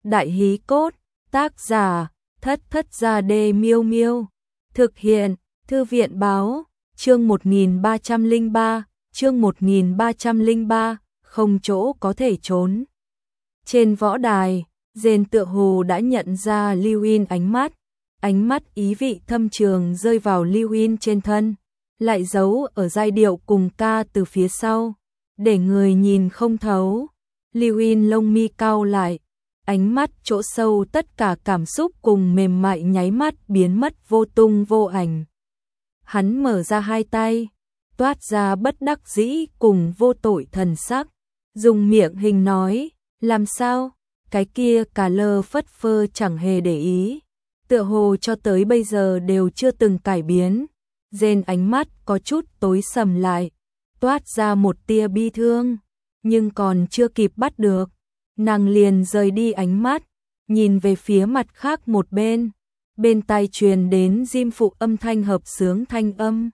Đại hí cốt, tác giả, Thất Thất Gia Đê Miêu Miêu. Thực hiện, Thư viện báo, chương 1303, chương 1303, không chỗ có thể trốn. Trên võ đài, Jane tựa hồ đã nhận ra Lưu In ánh mắt ý vị thâm trường rơi vào Lưu In trên thân, lại giấu ở giai điệu cùng ca từ phía sau, để người nhìn không thấu. Lưu In lông mi cau lại, ánh mắt chỗ sâu tất cả cảm xúc cùng mềm mại nháy mắt biến mất vô tung vô ảnh. Hắn mở ra hai tay, toát ra bất đắc dĩ cùng vô tội thần sắc, dùng miệng hình nói, làm sao, cái kia cà lơ phất phơ chẳng hề để ý, tựa hồ cho tới bây giờ đều chưa từng cải biến. Jane ánh mắt có chút tối sầm lại, toát ra một tia bi thương, nhưng còn chưa kịp bắt được, nàng liền rời đi ánh mắt, nhìn về phía mặt khác một bên, bên tai truyền đến diêm phụ âm thanh hợp xướng thanh âm.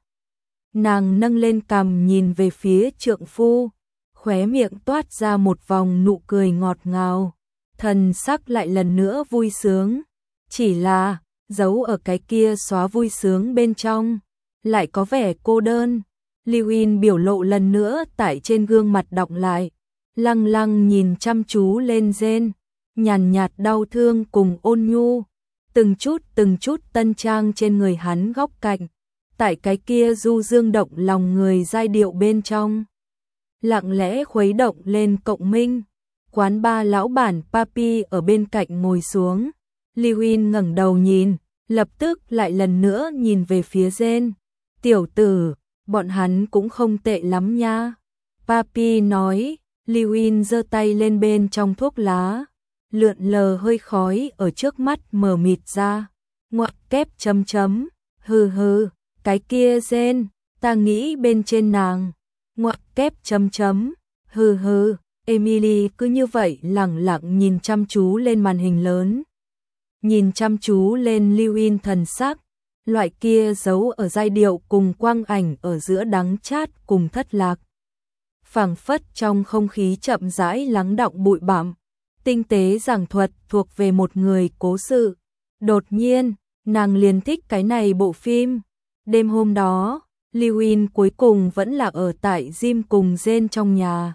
Nàng nâng lên cằm nhìn về phía trượng phu, khóe miệng toát ra một vòng nụ cười ngọt ngào, thần sắc lại lần nữa vui sướng, chỉ là giấu ở cái kia xóa vui sướng bên trong, lại có vẻ cô đơn. Lưu In biểu lộ lần nữa tại trên gương mặt đọng lại, lăng lăng nhìn chăm chú lên Jane, nhàn nhạt đau thương cùng ôn nhu, từng chút tân trang trên người hắn góc cạnh, tại cái kia du dương động lòng người giai điệu bên trong, lặng lẽ khuấy động lên cộng minh. Quán ba lão bản Papi ở bên cạnh ngồi xuống, Lưu In ngẩng đầu nhìn, lập tức lại lần nữa nhìn về phía Jane. Tiểu tử, bọn hắn cũng không tệ lắm nha. Papi nói. Lưu In giơ tay lên bên trong thuốc lá, lượn lờ hơi khói ở trước mắt mờ mịt ra, ngoặc kép chấm chấm, hừ hừ, cái kia Jane, ta nghĩ bên trên nàng, ngoặc kép chấm chấm, hừ hừ. Emily cứ như vậy lẳng lặng nhìn chăm chú lên màn hình lớn, nhìn chăm chú lên Lưu In thần sắc, loại kia giấu ở giai điệu cùng quang ảnh ở giữa đắng chát cùng thất lạc. Phảng phất trong không khí chậm rãi lắng đọng bụi bặm, tinh tế giảng thuật thuộc về một người cố sự. Đột nhiên, nàng liền thích cái này bộ phim. Đêm hôm đó, Lưu In cuối cùng vẫn là ở tại Jim cùng Jane trong nhà.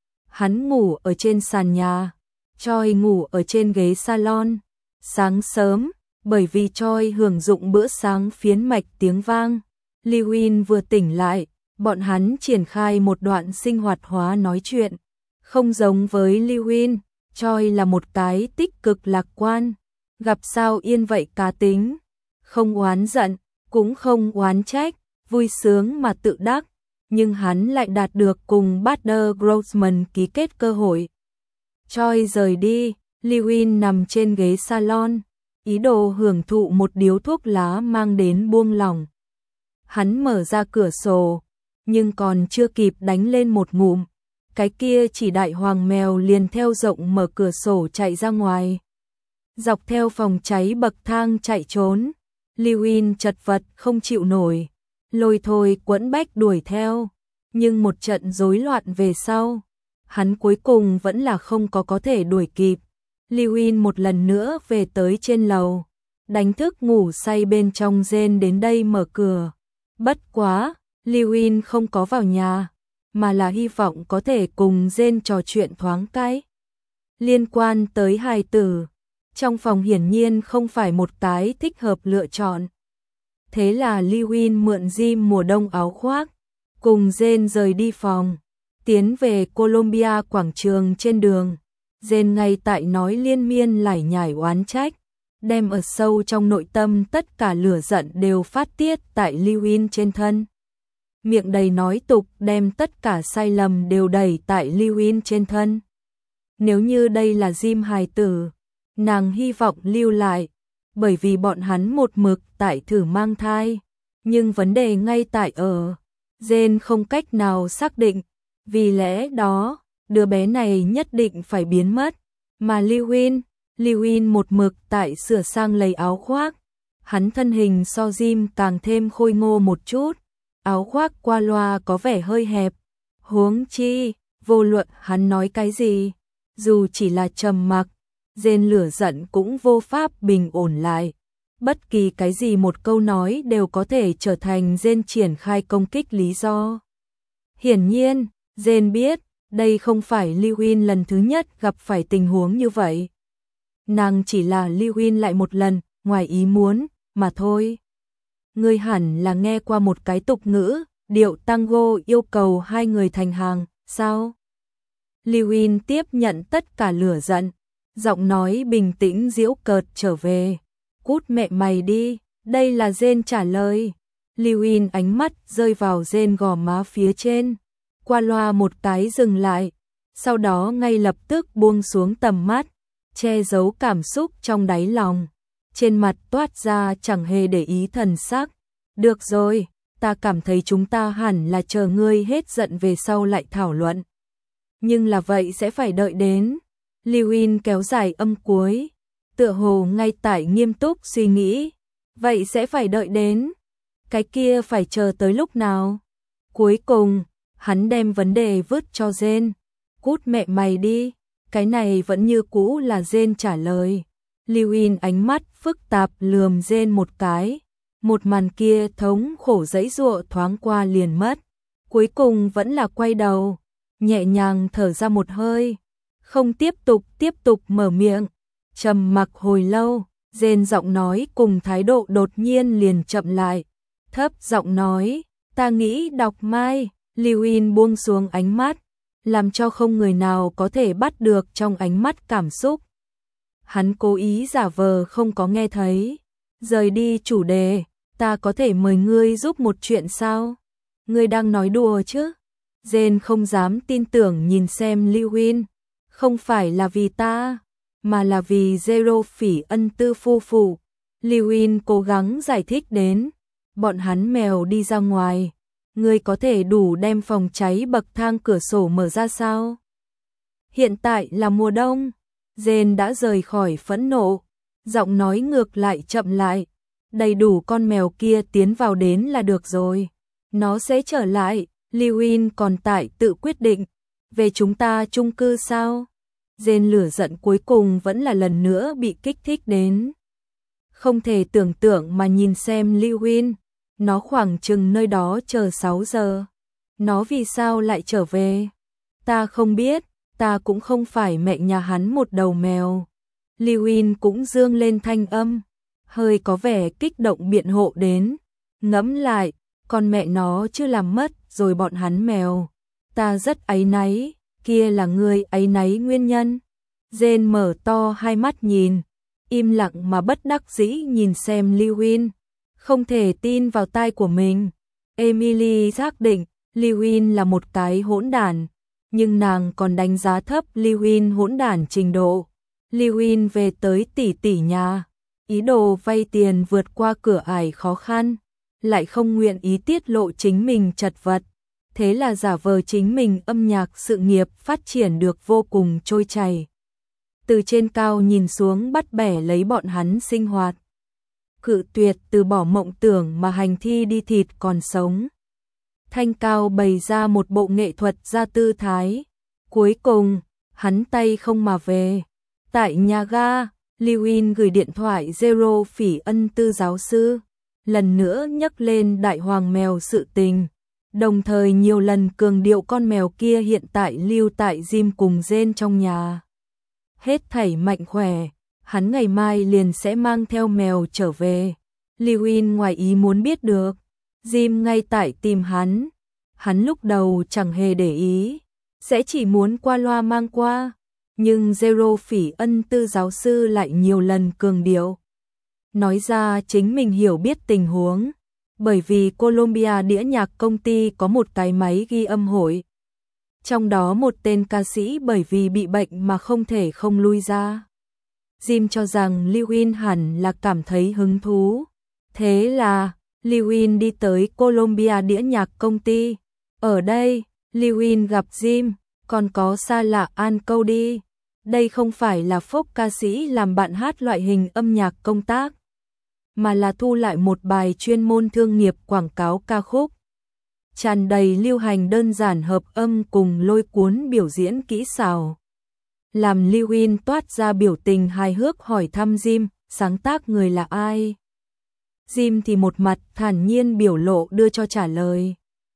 Hắn ngủ ở trên sàn nhà, Choi ngủ ở trên ghế salon. Sáng sớm, bởi vì Choi hưởng dụng bữa sáng phiến mạch tiếng vang, Lưu In vừa tỉnh lại, bọn hắn triển khai một đoạn sinh hoạt hóa nói chuyện. Không giống với Lưu In, Choi là một cái tích cực lạc quan, gặp sao yên vậy cá tính, không oán giận, cũng không oán trách, vui sướng mà tự đắc, nhưng hắn lại đạt được cùng Buster Grossman ký kết cơ hội. Choi rời đi, Lưu In nằm trên ghế salon, ý đồ hưởng thụ một điếu thuốc lá mang đến buông lỏng. Hắn mở ra cửa sổ, nhưng còn chưa kịp đánh lên một ngụm, cái kia chỉ đại hoàng mèo liền theo rộng mở cửa sổ chạy ra ngoài, dọc theo phòng cháy bậc thang chạy trốn. Lưu In chật vật không chịu nổi, lôi thôi quẫn bách đuổi theo, nhưng một trận rối loạn về sau, hắn cuối cùng vẫn là không có thể đuổi kịp. Lưu In một lần nữa về tới trên lầu, đánh thức ngủ say bên trong Jane đến đây mở cửa. Bất quá, Lưu In không có vào nhà, mà là hy vọng có thể cùng Jane trò chuyện thoáng cái. Liên quan tới hài tử, trong phòng hiển nhiên không phải một cái thích hợp lựa chọn. Thế là Lưu In mượn Jim mùa đông áo khoác, cùng Jane rời đi phòng, tiến về Columbia quảng trường. Trên đường, Jane ngay tại nói liên miên lải nhải oán trách, đem ở sâu trong nội tâm tất cả lửa giận đều phát tiết tại Lưu In trên thân. Miệng đầy nói tục đem tất cả sai lầm đều đẩy tại Lưu In trên thân. Nếu như đây là Jim hài tử, nàng hy vọng lưu lại, bởi vì bọn hắn một mực tại thử mang thai, nhưng vấn đề ngay tại ở Jane không cách nào xác định, vì lẽ đó đứa bé này nhất định phải biến mất. Mà Lưu In một mực tại sửa sang lấy áo khoác, hắn thân hình so Jim càng thêm khôi ngô một chút, áo khoác qua loa có vẻ hơi hẹp, huống chi vô luận hắn nói cái gì, dù chỉ là trầm mặc, Jane lửa giận cũng vô pháp bình ổn lại. Bất kỳ cái gì một câu nói đều có thể trở thành Jane triển khai công kích lý do. Hiển nhiên, Jane biết, đây không phải Lewin lần thứ nhất gặp phải tình huống như vậy. Nàng chỉ là Lewin lại một lần, ngoài ý muốn, mà thôi. Ngươi hẳn là nghe qua một cái tục ngữ, điệu tango yêu cầu hai người thành hàng, sao? Lewin tiếp nhận tất cả lửa giận, giọng nói bình tĩnh giễu cợt trở về. Cút mẹ mày đi, đây là Jane trả lời. Lewin ánh mắt rơi vào Jane gò má phía trên, qua loa một cái dừng lại, sau đó ngay lập tức buông xuống tầm mắt, che giấu cảm xúc trong đáy lòng. Trên mặt toát ra chẳng hề để ý thần sắc. Được rồi, ta cảm thấy chúng ta hẳn là chờ ngươi hết giận về sau lại thảo luận. Nhưng là vậy sẽ phải đợi đến. Lewin kéo dài âm cuối, tựa hồ ngay tại nghiêm túc suy nghĩ. Vậy sẽ phải đợi đến. Cái kia phải chờ tới lúc nào? Cuối cùng, hắn đem vấn đề vứt cho Jane. Cút mẹ mày đi. Cái này vẫn như cũ là Jane trả lời. Lewin ánh mắt phức tạp lườm Jane một cái. Một màn kia thống khổ giãy giụa thoáng qua liền mất. Cuối cùng vẫn là quay đầu, nhẹ nhàng thở ra một hơi. Không tiếp tục mở miệng. Trầm mặc hồi lâu, Jane giọng nói cùng thái độ đột nhiên liền chậm lại. Thấp giọng nói, ta nghĩ đọc mai. Lewin buông xuống ánh mắt, làm cho không người nào có thể bắt được trong ánh mắt cảm xúc. Hắn cố ý giả vờ không có nghe thấy. Rời đi chủ đề, ta có thể mời ngươi giúp một chuyện sao? Ngươi đang nói đùa chứ? Jane không dám tin tưởng nhìn xem Lewin. Không phải là vì ta, mà là vì Zero Phỉ Ân Tư phu phụ. Lewin cố gắng giải thích đến. Bọn hắn mèo đi ra ngoài. Ngươi có thể đủ đem phòng cháy bậc thang cửa sổ mở ra sao? Hiện tại là mùa đông. Jane đã rời khỏi phẫn nộ. Giọng nói ngược lại chậm lại. Đầy đủ con mèo kia tiến vào đến là được rồi. Nó sẽ trở lại. Lewin còn tại tự quyết định. Về chúng ta chung cư sao? Jane lửa giận cuối cùng vẫn là lần nữa bị kích thích đến. Không thể tưởng tượng mà nhìn xem Lewin. Nó khoảng chừng nơi đó chờ 6 giờ. Nó vì sao lại trở về? Ta không biết, ta cũng không phải mẹ nhà hắn một đầu mèo. Lewin cũng dương lên thanh âm, hơi có vẻ kích động biện hộ đến. Ngẫm lại, con mẹ nó chưa làm mất rồi bọn hắn mèo. Ta rất áy náy, kia là người áy náy nguyên nhân. Jane mở to hai mắt nhìn, im lặng mà bất đắc dĩ nhìn xem Lewin. Không thể tin vào tai của mình. Emily xác định Lewin là một cái hỗn đản, nhưng nàng còn đánh giá thấp Lewin hỗn đản trình độ. Lewin về tới tỷ tỷ nhà, ý đồ vay tiền vượt qua cửa ải khó khăn, lại không nguyện ý tiết lộ chính mình chật vật. Thế là giả vờ chính mình âm nhạc sự nghiệp phát triển được vô cùng trôi chảy. Từ trên cao nhìn xuống bắt bẻ lấy bọn hắn sinh hoạt. Cự tuyệt từ bỏ mộng tưởng mà hành thi đi thịt còn sống. Thanh Cao bày ra một bộ nghệ thuật ra tư thái. Cuối cùng, hắn tay không mà về. Tại nhà ga, Lewin gửi điện thoại Zero Phỉ Ân Tư giáo sư, lần nữa nhắc lên đại hoàng mèo sự tình, đồng thời nhiều lần cường điệu con mèo kia hiện tại lưu tại Jim cùng Jane trong nhà. Hết thảy mạnh khỏe, hắn ngày mai liền sẽ mang theo mèo trở về. Lewin ngoài ý muốn biết được, Jim ngay tại tìm hắn. Hắn lúc đầu chẳng hề để ý, sẽ chỉ muốn qua loa mang qua. Nhưng Zero Phỉ Ân Tư giáo sư lại nhiều lần cường điệu. Nói ra chính mình hiểu biết tình huống. Bởi vì Columbia đĩa nhạc công ty có một cái máy ghi âm hội. Trong đó một tên ca sĩ bởi vì bị bệnh mà không thể không lui ra. Jim cho rằng Lewin hẳn là cảm thấy hứng thú. Thế là, Lewin đi tới Columbia đĩa nhạc công ty. Ở đây, Lewin gặp Jim, còn có xa lạ An Cody. Đây không phải là folk ca sĩ làm bạn hát loại hình âm nhạc công tác, mà là thu lại một bài chuyên môn thương nghiệp quảng cáo ca khúc. Tràn đầy lưu hành đơn giản hợp âm cùng lôi cuốn biểu diễn kỹ xảo. làm Lưu In toát ra biểu tình hài hước hỏi thăm Jim, sáng tác người là ai? Jim thì một mặt thản nhiên biểu lộ đưa cho trả lời.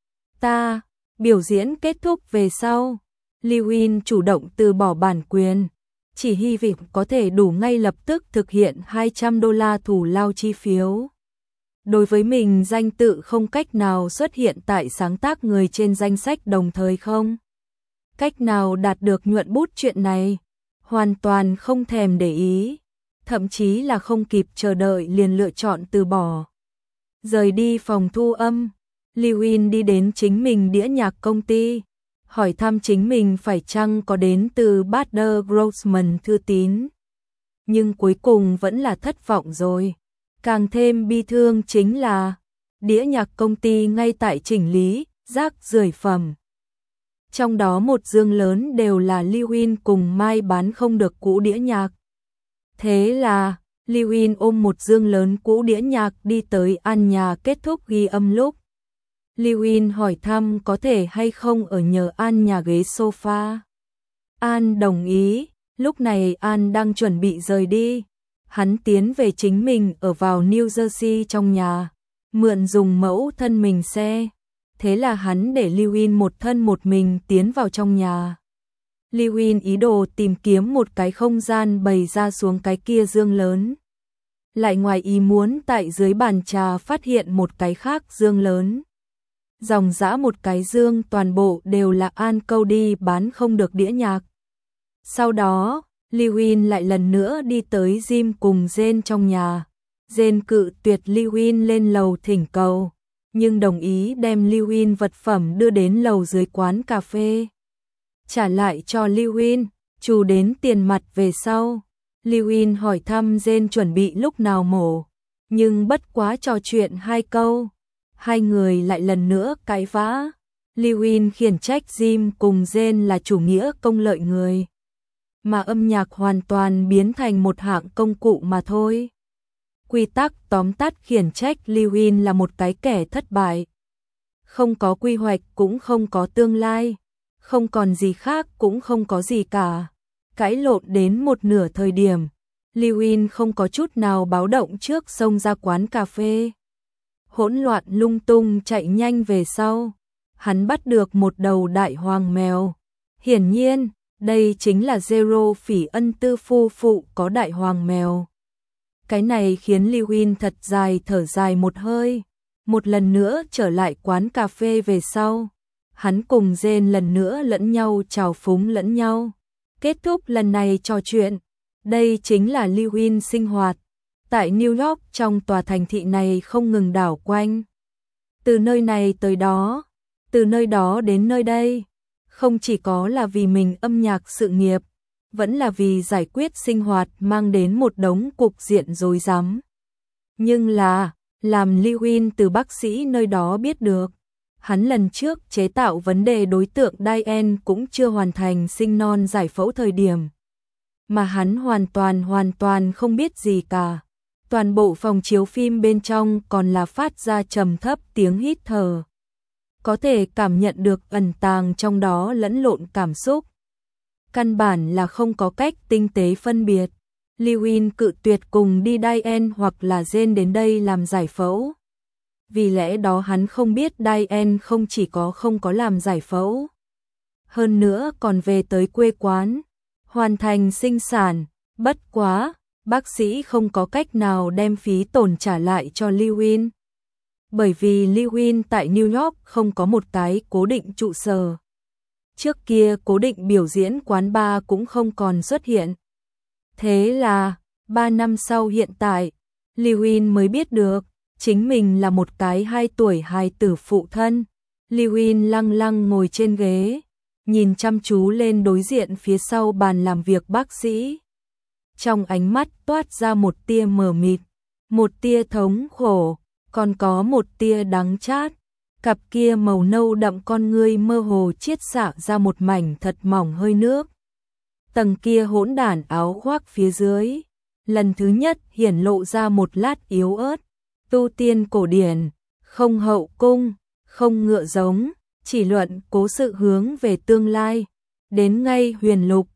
Ta, biểu diễn kết thúc về sau, Lưu In chủ động từ bỏ bản quyền, chỉ hy vọng có thể đủ ngay lập tức thực hiện $200 thù lao chi phiếu. Đối với mình danh tự không cách nào xuất hiện tại sáng tác người trên danh sách đồng thời không cách nào đạt được nhuận bút chuyện này, hoàn toàn không thèm để ý, thậm chí là không kịp chờ đợi liền lựa chọn từ bỏ. Rời đi phòng thu âm, Lưu In đi đến chính mình đĩa nhạc công ty, hỏi thăm chính mình phải chăng có đến từ Bader Grossman thư tín. Nhưng cuối cùng vẫn là thất vọng rồi. Càng thêm bi thương chính là đĩa nhạc công ty ngay tại chỉnh lý rác rưởi phẩm. Trong đó một dương lớn đều là Lưu In cùng Mai bán không được cũ đĩa nhạc. Thế là Lưu In ôm một dương lớn cũ đĩa nhạc đi tới An nhà kết thúc ghi âm lúc. Lưu In hỏi thăm có thể hay không ở nhờ An nhà ghế sofa. An đồng ý, lúc này An đang chuẩn bị rời đi. Hắn tiến về chính mình ở vào New Jersey trong nhà, mượn dùng mẫu thân mình xe. Thế là hắn để Lưu In một thân một mình tiến vào trong nhà. Lưu In ý đồ tìm kiếm một cái không gian bày ra xuống cái kia dương lớn. Lại ngoài ý muốn tại dưới bàn trà phát hiện một cái khác dương lớn. Dòng dã một cái dương toàn bộ đều là An câu đi bán không được đĩa nhạc. Sau đó, Lưu In lại lần nữa đi tới Jim cùng Jane trong nhà. Jane cự tuyệt Lưu In lên lầu thỉnh cầu, nhưng đồng ý đem Lưu In vật phẩm đưa đến lầu dưới quán cà phê. Trả lại cho Lưu In, trừ đến tiền mặt về sau. Lưu In hỏi thăm Jane chuẩn bị lúc nào mổ, nhưng bất quá trò chuyện 2 câu. Hai người lại lần nữa cãi vã. Lưu In khiển trách Jim cùng Jane là chủ nghĩa công lợi người, mà âm nhạc hoàn toàn biến thành một hạng công cụ mà thôi. Quy tắc tóm tắt khiển trách Lưu In là một cái kẻ thất bại. Không có quy hoạch cũng không có tương lai, không còn gì khác cũng không có gì cả. Cãi lộn đến một nửa thời điểm, Lưu In không có chút nào báo động trước xông ra quán cà phê. Hỗn loạn lung tung chạy nhanh về sau, hắn bắt được một đầu đại hoàng mèo. Hiển nhiên, đây chính là Zero Phỉ Ân Tư phu phụ có đại hoàng mèo. Cái này khiến Lưu In thật dài thở dài một hơi. Một lần nữa trở lại quán cà phê về sau, hắn cùng Jane lần nữa lẫn nhau chào phúng lẫn nhau. Kết thúc lần này trò chuyện, đây chính là Lưu In sinh hoạt tại New York, trong tòa thành thị này không ngừng đảo quanh. Từ nơi này tới đó, từ nơi đó đến nơi đây, không chỉ có là vì mình âm nhạc sự nghiệp, vẫn là vì giải quyết sinh hoạt mang đến một đống cục diện rối rắm. Nhưng là, làm Lưu In từ bác sĩ nơi đó biết được, hắn lần trước chế tạo vấn đề đối tượng Diane cũng chưa hoàn thành sinh non giải phẫu thời điểm. Mà hắn hoàn toàn không biết gì cả. Toàn bộ phòng chiếu phim bên trong còn là phát ra trầm thấp tiếng hít thở. Có thể cảm nhận được ẩn tàng trong đó lẫn lộn cảm xúc. Căn bản là không có cách tinh tế phân biệt. Lưu In cự tuyệt cùng đi Diane hoặc là Jane đến đây làm giải phẫu. Vì lẽ đó hắn không biết Diane không chỉ có không có làm giải phẫu, hơn nữa còn về tới quê quán, hoàn thành sinh sản. Bất quá, bác sĩ không có cách nào đem phí tổn trả lại cho Lưu In. Bởi vì Lưu In tại New York không có một cái cố định trụ sở. Trước kia cố định biểu diễn quán bar cũng không còn xuất hiện. Thế là, 3 năm sau hiện tại, Lưu In mới biết được, chính mình là một cái 2 tuổi hài tử phụ thân. Lưu In lăng lăng ngồi trên ghế, nhìn chăm chú lên đối diện phía sau bàn làm việc bác sĩ. Trong ánh mắt toát ra một tia mờ mịt, một tia thống khổ, còn có một tia đắng chát. Cặp kia màu nâu đậm con ngươi mơ hồ chiết xạ ra một mảnh thật mỏng hơi nước. Tầng kia hỗn đản áo khoác phía dưới, lần thứ nhất hiển lộ ra một lát yếu ớt. Tu tiên cổ điển, không hậu cung, không ngựa giống, chỉ luận cố sự hướng về tương lai. Đến ngay huyền lục,